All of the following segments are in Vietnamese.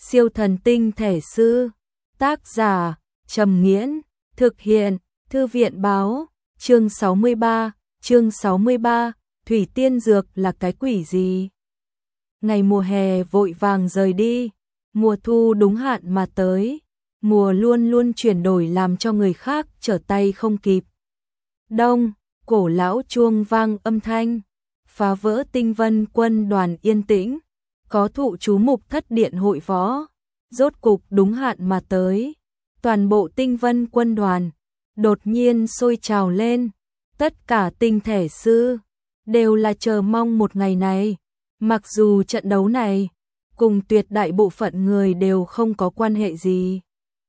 Siêu thần tinh thể sư. Tác giả Trầm Nghiễn. Thực hiện Thư viện Báo. Chương 63. Thủy tiên dược là cái quỷ gì? Ngày mùa hè vội vàng rời đi, mùa thu đúng hạn mà tới. Mùa luôn luôn chuyển đổi làm cho người khác trở tay không kịp. Đông, cổ lão chuông vang âm thanh, phá vỡ tinh vân quân đoàn yên tĩnh. Có thụ chú mục thất điện hội võ, rốt cục đúng hạn mà tới. Toàn bộ tinh vân quân đoàn đột nhiên sôi trào lên. Tất cả tinh thể sư đều là chờ mong một ngày này. Mặc dù trận đấu này cùng tuyệt đại bộ phận người đều không có quan hệ gì,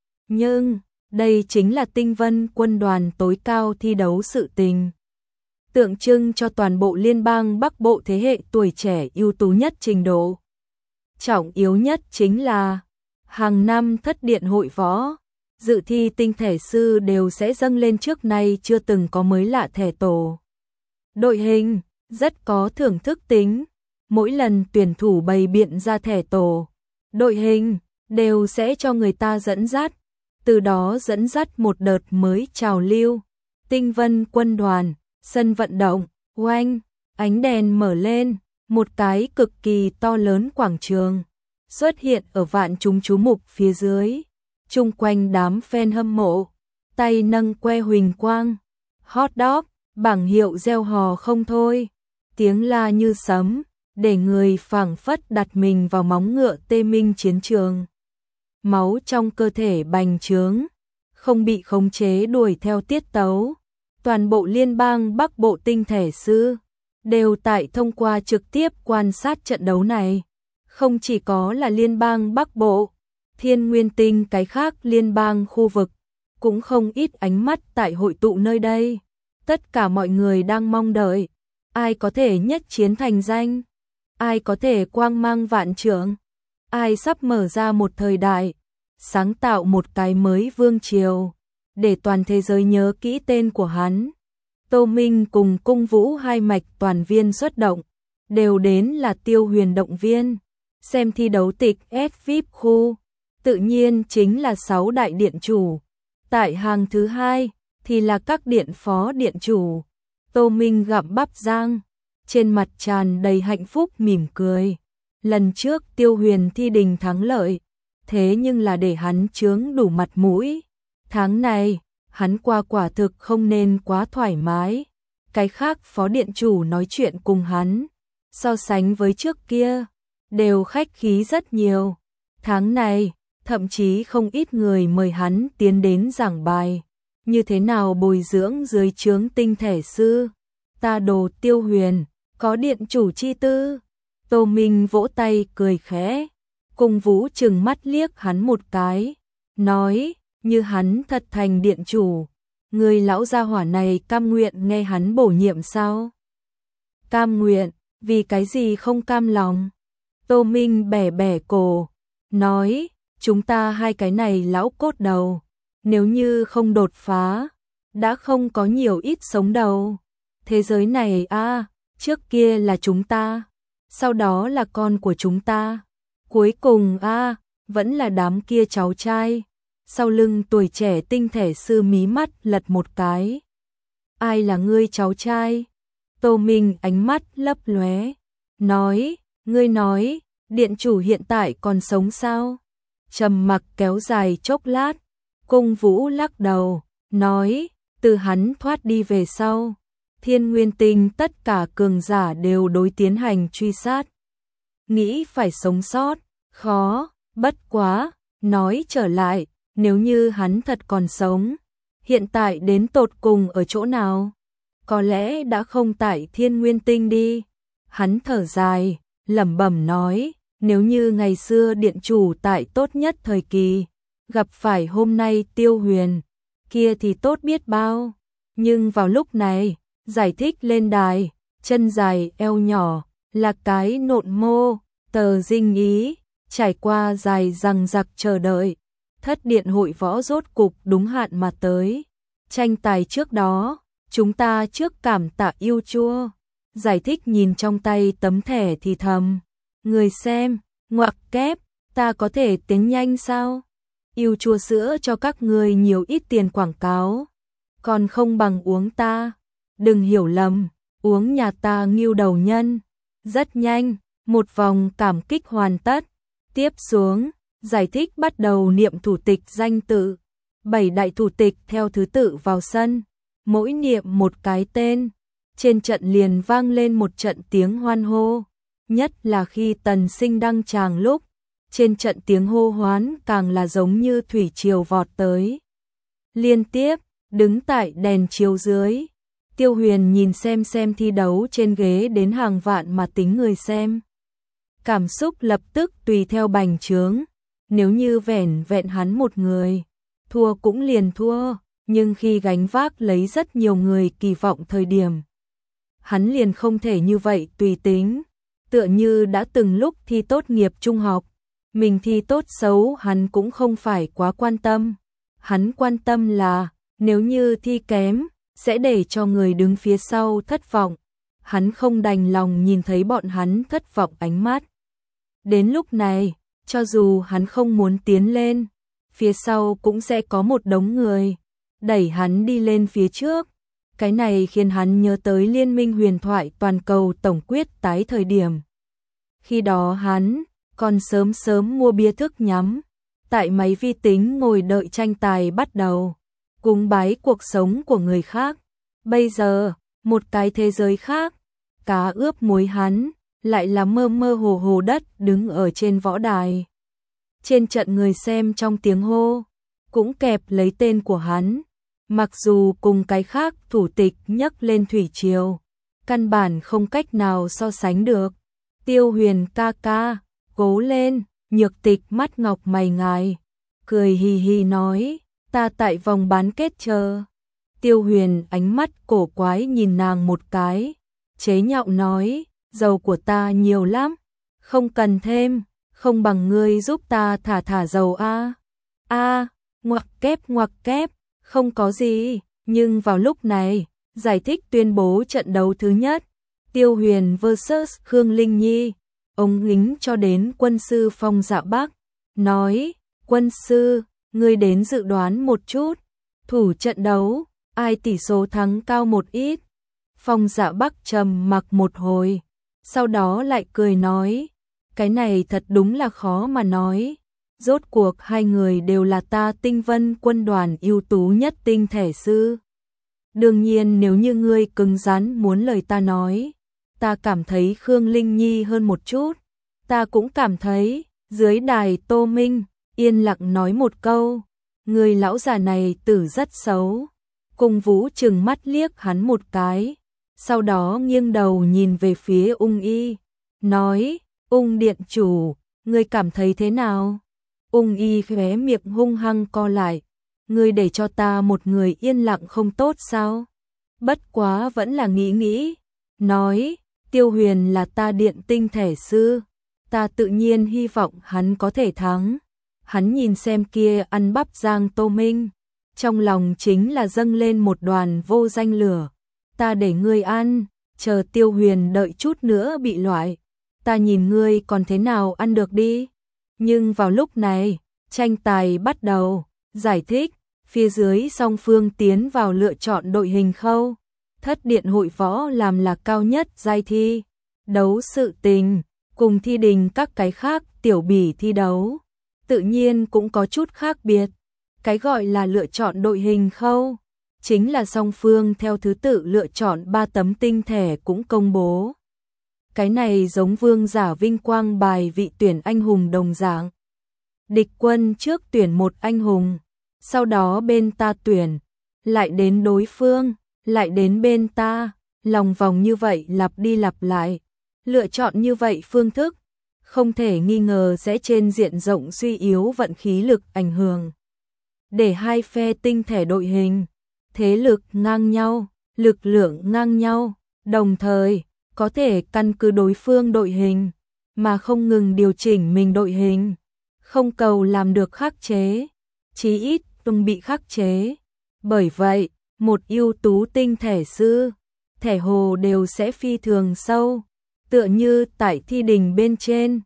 nhưng đây chính là tinh vân quân đoàn tối cao thi đấu sự tình, tượng trưng cho toàn bộ liên bang Bắc Bộ thế hệ tuổi trẻ ưu tú nhất trình độ. Trọng yếu nhất chính là hàng năm thất điện hội võ, dự thi tinh thể sư đều sẽ dâng lên trước nay chưa từng có mới lạ thẻ tổ. Đội hình rất có thưởng thức tính, mỗi lần tuyển thủ bày biện ra thẻ tổ, đội hình đều sẽ cho người ta dẫn dắt, từ đó dẫn dắt một đợt mới trào lưu. Tinh vân quân đoàn, sân vận động, oanh, ánh đèn mở lên, một cái cực kỳ to lớn quảng trường xuất hiện ở vạn chúng chú mục phía dưới. Chung quanh đám fan hâm mộ, tay nâng que huỳnh quang, hot dog, bảng hiệu reo hò không thôi, tiếng la như sấm, để người phảng phất đặt mình vào móng ngựa tê minh chiến trường. Máu trong cơ thể bành trướng, không bị khống chế đuổi theo tiết tấu. Toàn bộ liên bang Bắc Bộ tinh thể sư đều tại thông qua trực tiếp quan sát trận đấu này. Không chỉ có là liên bang Bắc Bộ, Thiên Nguyên Tinh cái khác liên bang khu vực cũng không ít ánh mắt tại hội tụ nơi đây. Tất cả mọi người đang mong đợi ai có thể nhất chiến thành danh, ai có thể quang mang vạn trượng, ai sắp mở ra một thời đại, sáng tạo một cái mới vương triều, để toàn thế giới nhớ kỹ tên của hắn. Tô Minh cùng Cung Vũ hai mạch toàn viên xuất động, đều đến là Tiêu Huyền động viên, xem thi đấu tịch S-VIP khu, tự nhiên chính là 6 đại điện chủ. Tại hàng thứ hai thì là các điện phó điện chủ. Tô Minh gặm bắp rang, trên mặt tràn đầy hạnh phúc mỉm cười. Lần trước Tiêu Huyền thi đình thắng lợi, thế nhưng là để hắn chướng đủ mặt mũi. Tháng này, hắn qua quả thực không nên quá thoải mái. Cái khác phó điện chủ nói chuyện cùng hắn, so sánh với trước kia, đều khách khí rất nhiều. Tháng này, thậm chí không ít người mời hắn tiến đến giảng bài, như thế nào bồi dưỡng dưới trướng tinh thể sư. Ta đồ Tiêu Huyền, có điện chủ chi tư. Tô Minh vỗ tay cười khẽ, Cung Vũ trừng mắt liếc hắn một cái, nói, như hắn thật thành điện chủ, người lão gia hỏa này cam nguyện nghe hắn bổ nhiệm sao? Cam nguyện, vì cái gì không cam lòng? Tô Minh bẻ bẻ cổ, nói, chúng ta hai cái này lão cốt đầu, nếu như không đột phá, đã không có nhiều ít sống đầu. Thế giới này trước kia là chúng ta, sau đó là con của chúng ta, cuối cùng vẫn là đám kia cháu trai. Sau lưng tuổi trẻ tinh thể sư mí mắt lật một cái. Ai là ngươi cháu trai? Tô Minh ánh mắt lấp lóe, nói, ngươi nói, điện chủ hiện tại còn sống sao? Trầm mặc kéo dài chốc lát, Cung Vũ lắc đầu, nói, từ hắn thoát đi về sau, Thiên Nguyên Tinh tất cả cường giả đều đối tiến hành truy sát. Nghĩ phải sống sót, khó, bất quá, nói trở lại, nếu như hắn thật còn sống, hiện tại đến tột cùng ở chỗ nào? Có lẽ đã không tại Thiên Nguyên Tinh đi. Hắn thở dài, lẩm bẩm nói, nếu như ngày xưa điện chủ tại tốt nhất thời kỳ, gặp phải hôm nay Tiêu Huyền, kia thì tốt biết bao. Nhưng vào lúc này, giải thích lên đài, chân dài eo nhỏ, là cái nộn mô, tờ dinh ý, trải qua dài dằng dặc chờ đợi. Thất điện hội võ rốt cục đúng hạn mà tới. Tranh tài trước đó, chúng ta trước cảm tạ yêu chua. Giải thích nhìn trong tay tấm thẻ thì thầm. Người xem, ngoặc kép, Ta có thể tiến nhanh sao? Yêu chua sữa cho các người nhiều ít tiền quảng cáo, còn không bằng uống ta. Đừng hiểu lầm, uống nhà ta Ngưu Đầu Nhân. Rất nhanh, một vòng cảm kích hoàn tất. Tiếp xuống, giải thích bắt đầu niệm thủ tịch danh tự. 7 đại thủ tịch theo thứ tự vào sân, mỗi niệm một cái tên. Trên trận liền vang lên một trận tiếng hoan hô, nhất là khi Tần Sinh đăng tràng lúc, trên trận tiếng hô hoán càng là giống như thủy triều vọt tới. Liên tiếp, đứng tại đèn chiếu dưới, Tiêu Huyền nhìn xem thi đấu trên ghế đến hàng vạn mà tính người xem. Cảm xúc lập tức tùy theo bành trướng, nếu như vẻn vẹn hắn một người, thua cũng liền thua, nhưng khi gánh vác lấy rất nhiều người kỳ vọng thời điểm, hắn liền không thể như vậy tùy tính, tựa như đã từng lúc thi tốt nghiệp trung học, mình thi tốt xấu hắn cũng không phải quá quan tâm, hắn quan tâm là nếu như thi kém, sẽ để cho người đứng phía sau thất vọng, hắn không đành lòng nhìn thấy bọn hắn thất vọng ánh mắt. Đến lúc này, cho dù hắn không muốn tiến lên, phía sau cũng sẽ có một đống người đẩy hắn đi lên phía trước. Cái này khiến hắn nhớ tới Liên minh huyền thoại toàn cầu tổng quyết tái thời điểm. Khi đó hắn còn sớm mua bia thức nhắm, tại máy vi tính ngồi đợi tranh tài bắt đầu, cúng bái cuộc sống của người khác. Bây giờ, một cái thế giới khác, cá ướp muối hắn, lại là mơ hồ đất đứng ở trên võ đài. Trên trận người xem trong tiếng hô, cũng kẹp lấy tên của hắn. Mặc dù cùng cái khác thủ tịch nhấc lên thủy triều, căn bản không cách nào so sánh được. Tiêu Huyền ca ca, cố lên, Nhược Tịch mắt ngọc mày ngài, cười hì hì nói, ta tại vòng bán kết chờ. Tiêu Huyền ánh mắt cổ quái nhìn nàng một cái, chế nhạo nói, dầu của ta nhiều lắm, không cần thêm, không bằng ngươi giúp ta thả dầu a. Ngoặc kép. Không có gì, nhưng vào lúc này, giải thích tuyên bố trận đấu thứ nhất, Tiêu Huyền vs Khương Linh Nhi, ông lính cho đến quân sư Phong Dạ Bắc, nói, quân sư, ngươi đến dự đoán một chút, thủ trận đấu, ai tỷ số thắng cao một ít. Phong Dạ Bắc trầm mặc một hồi, sau đó lại cười nói, cái này thật đúng là khó mà nói. Rốt cuộc hai người đều là ta Tinh Vân quân đoàn ưu tú nhất tinh thể sư. Đương nhiên nếu như ngươi cứng rắn muốn lời ta nói, ta cảm thấy Khương Linh Nhi hơn một chút. Ta cũng cảm thấy, dưới đài Tô Minh, yên lặng nói một câu, người lão già này tử rất xấu. Cung Vũ trừng mắt liếc hắn một cái, sau đó nghiêng đầu nhìn về phía Ung Y, nói, Ung điện chủ, ngươi cảm thấy thế nào? Ung Y khóe miệng hung hăng co lại, ngươi để cho ta một người yên lặng không tốt sao? Bất quá vẫn là nghĩ, nói, Tiêu Huyền là ta điện tinh thể sư, ta tự nhiên hy vọng hắn có thể thắng. Hắn nhìn xem kia ăn bắp Giang Tô Minh, trong lòng chính là dâng lên một đoàn vô danh lửa. Ta để ngươi ăn, chờ Tiêu Huyền đợi chút nữa bị loại, ta nhìn ngươi còn thế nào ăn được đi. Nhưng vào lúc này, tranh tài bắt đầu, giải thích, phía dưới song phương tiến vào lựa chọn đội hình khâu. Thất điện hội võ làm là cao nhất giai thi, đấu sự tình, cùng thi đình các cái khác tiểu bỉ thi đấu. Tự nhiên cũng có chút khác biệt. Cái gọi là lựa chọn đội hình khâu, chính là song phương theo thứ tự lựa chọn 3 tấm tinh thể cũng công bố. Cái này giống vương giả vinh quang bài vị tuyển anh hùng đồng dạng. Địch quân trước tuyển một anh hùng, sau đó bên ta tuyển, lại đến đối phương, lại đến bên ta, lòng vòng như vậy lặp đi lặp lại. Lựa chọn như vậy phương thức, không thể nghi ngờ sẽ trên diện rộng suy yếu vận khí lực ảnh hưởng. Để hai phe tinh thể đội hình, thế lực ngang nhau, lực lượng ngang nhau, đồng thời có thể căn cứ đối phương đội hình, mà không ngừng điều chỉnh mình đội hình, không cầu làm được khắc chế, chí ít không bị khắc chế. Bởi vậy, một ưu tú tinh thể sư, thể hồ đều sẽ phi thường sâu, tựa như tại thi đình bên trên,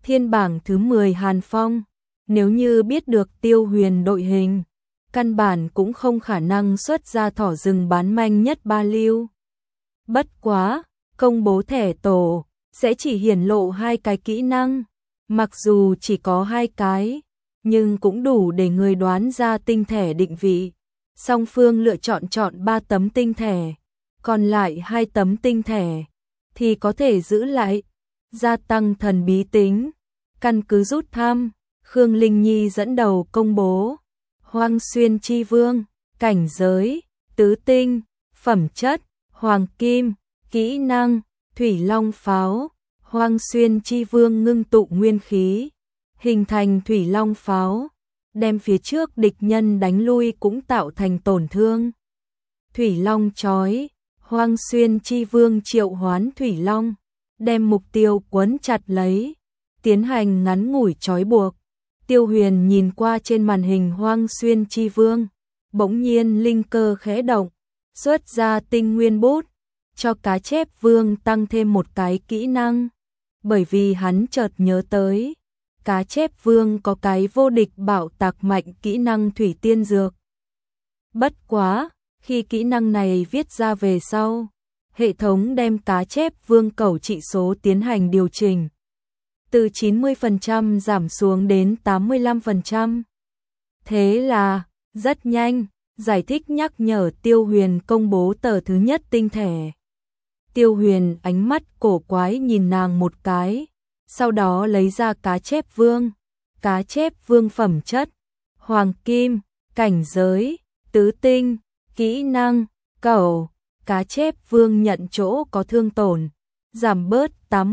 Thiên bảng thứ 10 Hàn Phong. Nếu như biết được Tiêu Huyền đội hình, căn bản cũng không khả năng xuất ra thỏ rừng bán manh nhất ba lưu. Bất quá, công bố thẻ tổ, sẽ chỉ hiển lộ 2 cái kỹ năng. Mặc dù chỉ có 2 cái, nhưng cũng đủ để người đoán ra tinh thẻ định vị. Song phương lựa chọn 3 tấm tinh thẻ, còn lại 2 tấm tinh thẻ thì có thể giữ lại, gia tăng thần bí tính. Căn cứ rút thăm, Khương Linh Nhi dẫn đầu công bố. Hoang Xuyên Chi Vương, cảnh giới, tứ tinh, phẩm chất, hoàng kim, kỹ năng, Thủy Long Pháo. Hoang Xuyên Chi Vương ngưng tụ nguyên khí, hình thành Thủy Long Pháo, đem phía trước địch nhân đánh lui cũng tạo thành tổn thương. Thủy Long Chói. Hoang Xuyên Chi Vương triệu hoán Thủy Long, đem mục tiêu quấn chặt lấy, tiến hành ngắn ngủi trói buộc. Tiêu Huyền nhìn qua trên màn hình Hoang Xuyên Chi Vương, bỗng nhiên linh cơ khẽ động, xuất ra tinh nguyên bút, cho cá chép vương tăng thêm một cái kỹ năng. Bởi vì hắn chợt nhớ tới, cá chép vương có cái vô địch bạo tạc mạnh kỹ năng thủy tiên dược. Bất quá, khi kỹ năng này viết ra về sau, hệ thống đem cá chép vương cẩu trị số tiến hành điều chỉnh, từ 90% giảm xuống đến 85%. Thế là, rất nhanh, giải thích nhắc nhở Tiêu Huyền công bố tờ thứ nhất tinh thẻ. Tiêu Huyền ánh mắt cổ quái nhìn nàng một cái, sau đó lấy ra cá chép vương. Cá chép vương phẩm chất, hoàng kim, cảnh giới, tứ tinh, kỹ năng, cẩu. Cá chép vương nhận chỗ có thương tổn, giảm bớt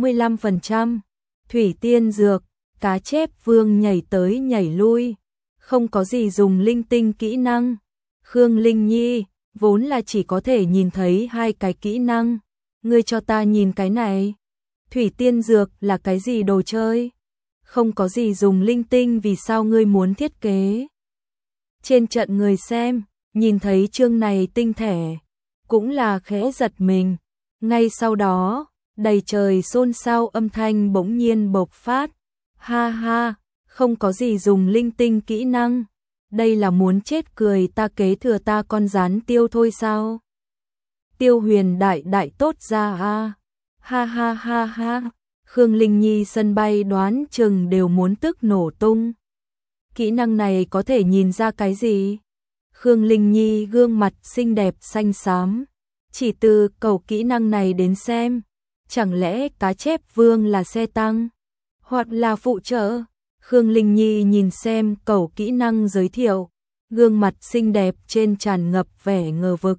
85%. Thủy tiên dược, cá chép vương nhảy tới nhảy lui, không có gì dùng linh tinh kỹ năng. Khương Linh Nhi, vốn là chỉ có thể nhìn thấy 2 cái kỹ năng, ngươi cho ta nhìn cái này. Thủy tiên dược là cái gì đồ chơi? Không có gì dùng linh tinh, vì sao ngươi muốn thiết kế? Trên trận người xem, nhìn thấy chương này tinh thẻ, cũng là khẽ giật mình. Ngay sau đó, đầy trời xôn xao âm thanh bỗng nhiên bộc phát. Ha ha, không có gì dùng linh tinh kỹ năng. Đây là muốn chết cười, ta kế thừa ta con rán tiêu thôi sao? Tiêu Huyền đại tốt ra a. Ha ha ha ha. Khương Linh Nhi sân bay đoán chừng đều muốn tức nổ tung. Kỹ năng này có thể nhìn ra cái gì? Khương Linh Nhi gương mặt xinh đẹp xanh xám. Chỉ từ cầu kỹ năng này đến xem, chẳng lẽ cá chép vương là xe tăng, hoặc là phụ trợ? Khương Linh Nhi nhìn xem cầu kỹ năng giới thiệu, gương mặt xinh đẹp trên tràn ngập vẻ ngờ vực.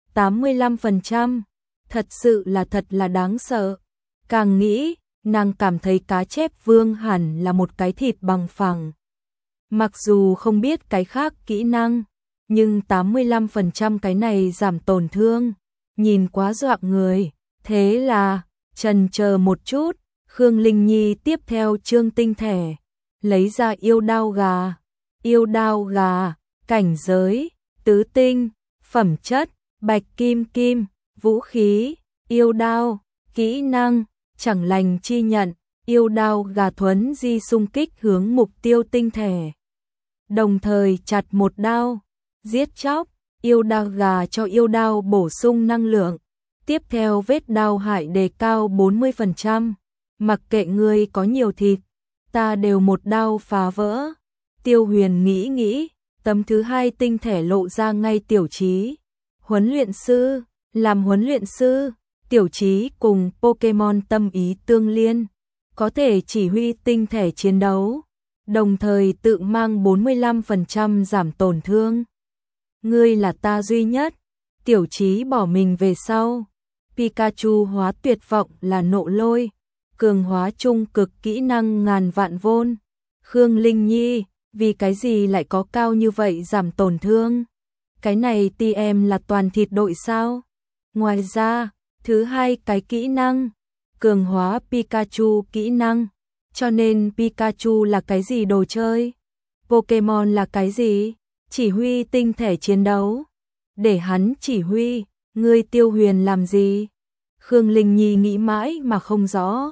85%, thật sự là thật là đáng sợ. Càng nghĩ, nàng cảm thấy cá chép vương hẳn là một cái thịt bằng phẳng. Mặc dù không biết cái khác kỹ năng, nhưng 85% cái này giảm tổn thương, nhìn quá dọa người. Thế là, chần chờ một chút, Khương Linh Nhi tiếp theo chương tinh thẻ, lấy ra yêu đao gà. Yêu đao gà, cảnh giới, tứ tinh, phẩm chất, bạch kim kim, vũ khí, yêu đao, kỹ năng, chẳng lành chi nhận. Yêu đao gà thuấn di xung kích hướng mục tiêu tinh thẻ, đồng thời chặt một đao, giết chóc. Yêu đao gà cho yêu đao bổ sung năng lượng, tiếp theo vết đao hại đề cao 40%. Mặc kệ ngươi có nhiều thịt, ta đều một đao phá vỡ. Tiêu Huyền nghĩ, tấm thứ 2 tinh thẻ lộ ra ngay tiểu trí. Huấn luyện sư, làm huấn luyện sư, tiểu trí cùng Pokemon tâm ý tương liên, có thể chỉ huy tinh thẻ chiến đấu, đồng thời tự mang 45% giảm tổn thương. Ngươi là ta duy nhất. Tiểu trí bỏ mình về sau. Pikachu hóa tuyệt vọng là nộ lôi, cường hóa trung cực kỹ năng ngàn vạn vôn. Khương Linh Nhi, vì cái gì lại có cao như vậy giảm tổn thương? Cái này TM là toàn thịt đội sao? Ngoài ra, thứ 2 cái kỹ năng, cường hóa Pikachu kỹ năng, cho nên Pikachu là cái gì đồ chơi? Pokemon là cái gì? Chỉ huy tinh thể chiến đấu. Để hắn chỉ huy, ngươi Tiêu Huyền làm gì? Khương Linh Nhi nghĩ mãi mà không rõ.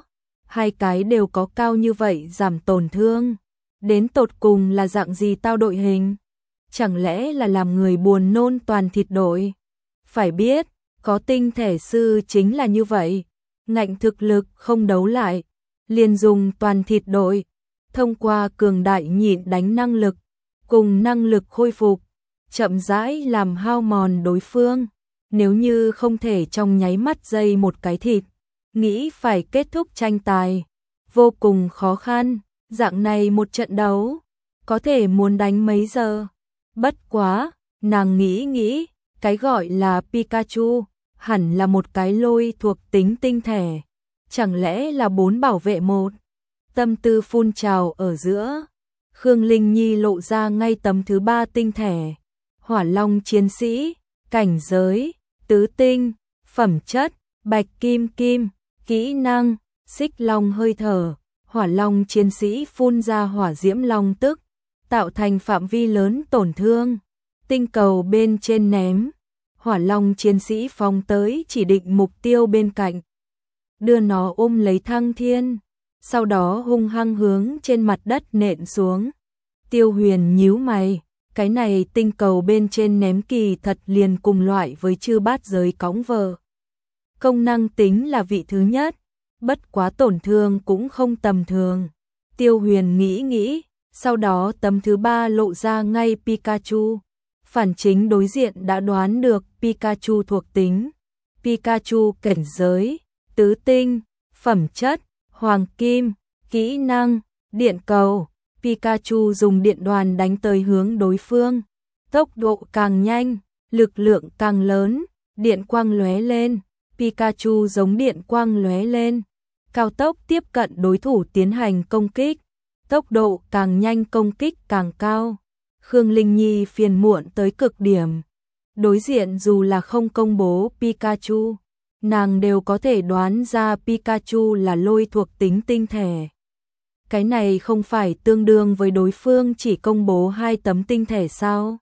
hai cái đều có cao như vậy giảm tổn thương. Đến tột cùng là dạng gì tao đội hình? Chẳng lẽ là làm người buồn nôn toàn thịt đội? Phải biết, có tinh thể sư chính là như vậy. Ngạnh thực lực không đấu lại, liền dùng toàn thịt đội. Thông qua cường đại nhịn đánh năng lực, cùng năng lực khôi phục, chậm rãi làm hao mòn đối phương. Nếu như không thể trong nháy mắt giây một cái thịt, nghĩ phải kết thúc tranh tài, vô cùng khó khăn. Dạng này một trận đấu, có thể muốn đánh mấy giờ. Bất quá, nàng nghĩ, cái gọi là Pikachu, hẳn là một cái lôi thuộc tính tinh thể. Chẳng lẽ là 4 bảo vệ một? Tâm tư phun trào ở giữa, Khương Linh Nhi lộ ra ngay tấm thứ 3 tinh thể. Hỏa Long chiến sĩ, cảnh giới, tứ tinh, phẩm chất, bạch kim kim, kỹ năng, xích long hơi thở. Hỏa Long chiến sĩ phun ra hỏa diễm long tức, tạo thành phạm vi lớn tổn thương. Tinh cầu bên trên ném, Hỏa Long chiến sĩ phóng tới chỉ định mục tiêu bên cạnh, đưa nó ôm lấy thăng thiên, sau đó hung hăng hướng trên mặt đất nện xuống. Tiêu Huyền nhíu mày, cái này tinh cầu bên trên ném kỳ thật liền cùng loại với chư bát giới cõng vợ. Công năng tính là vị thứ nhất, bất quá tổn thương cũng không tầm thường. Tiêu Huyền nghĩ, sau đó tấm thứ 3 lộ ra ngay Pikachu. Phản chính đối diện đã đoán được Pikachu thuộc tính. Pikachu cảnh giới, tứ tinh, phẩm chất, hoàng kim, kỹ năng, điện cầu. Pikachu dùng điện đoàn đánh tới hướng đối phương. Tốc độ càng nhanh, lực lượng càng lớn, điện quang lóe lên. Pikachu giống điện quang lóe lên, cao tốc tiếp cận đối thủ tiến hành công kích. Tốc độ càng nhanh công kích càng cao. Khương Linh Nhi phiền muộn tới cực điểm. Đối diện dù là không công bố Pikachu, nàng đều có thể đoán ra Pikachu là lôi thuộc tính tinh thể. Cái này không phải tương đương với đối phương chỉ công bố 2 tấm tinh thể sao?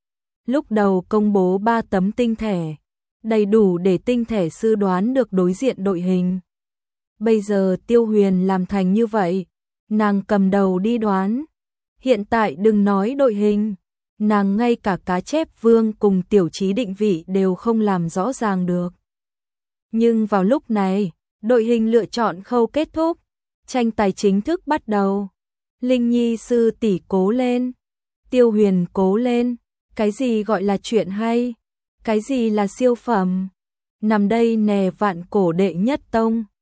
Lúc đầu công bố 3 tấm tinh thể, đầy đủ để tinh thể sư đoán được đối diện đội hình. Bây giờ Tiêu Huyền làm thành như vậy, nàng cầm đầu đi đoán. Hiện tại đừng nói đội hình, nàng ngay cả cá chép vương cùng tiểu trí định vị đều không làm rõ ràng được. Nhưng vào lúc này, đội hình lựa chọn khâu kết thúc, tranh tài chính thức bắt đầu. Linh Nhi sư tỷ cố lên, Tiêu Huyền cố lên, cái gì gọi là chuyện hay, cái gì là siêu phẩm. Nằm đây nè vạn cổ đệ nhất tông.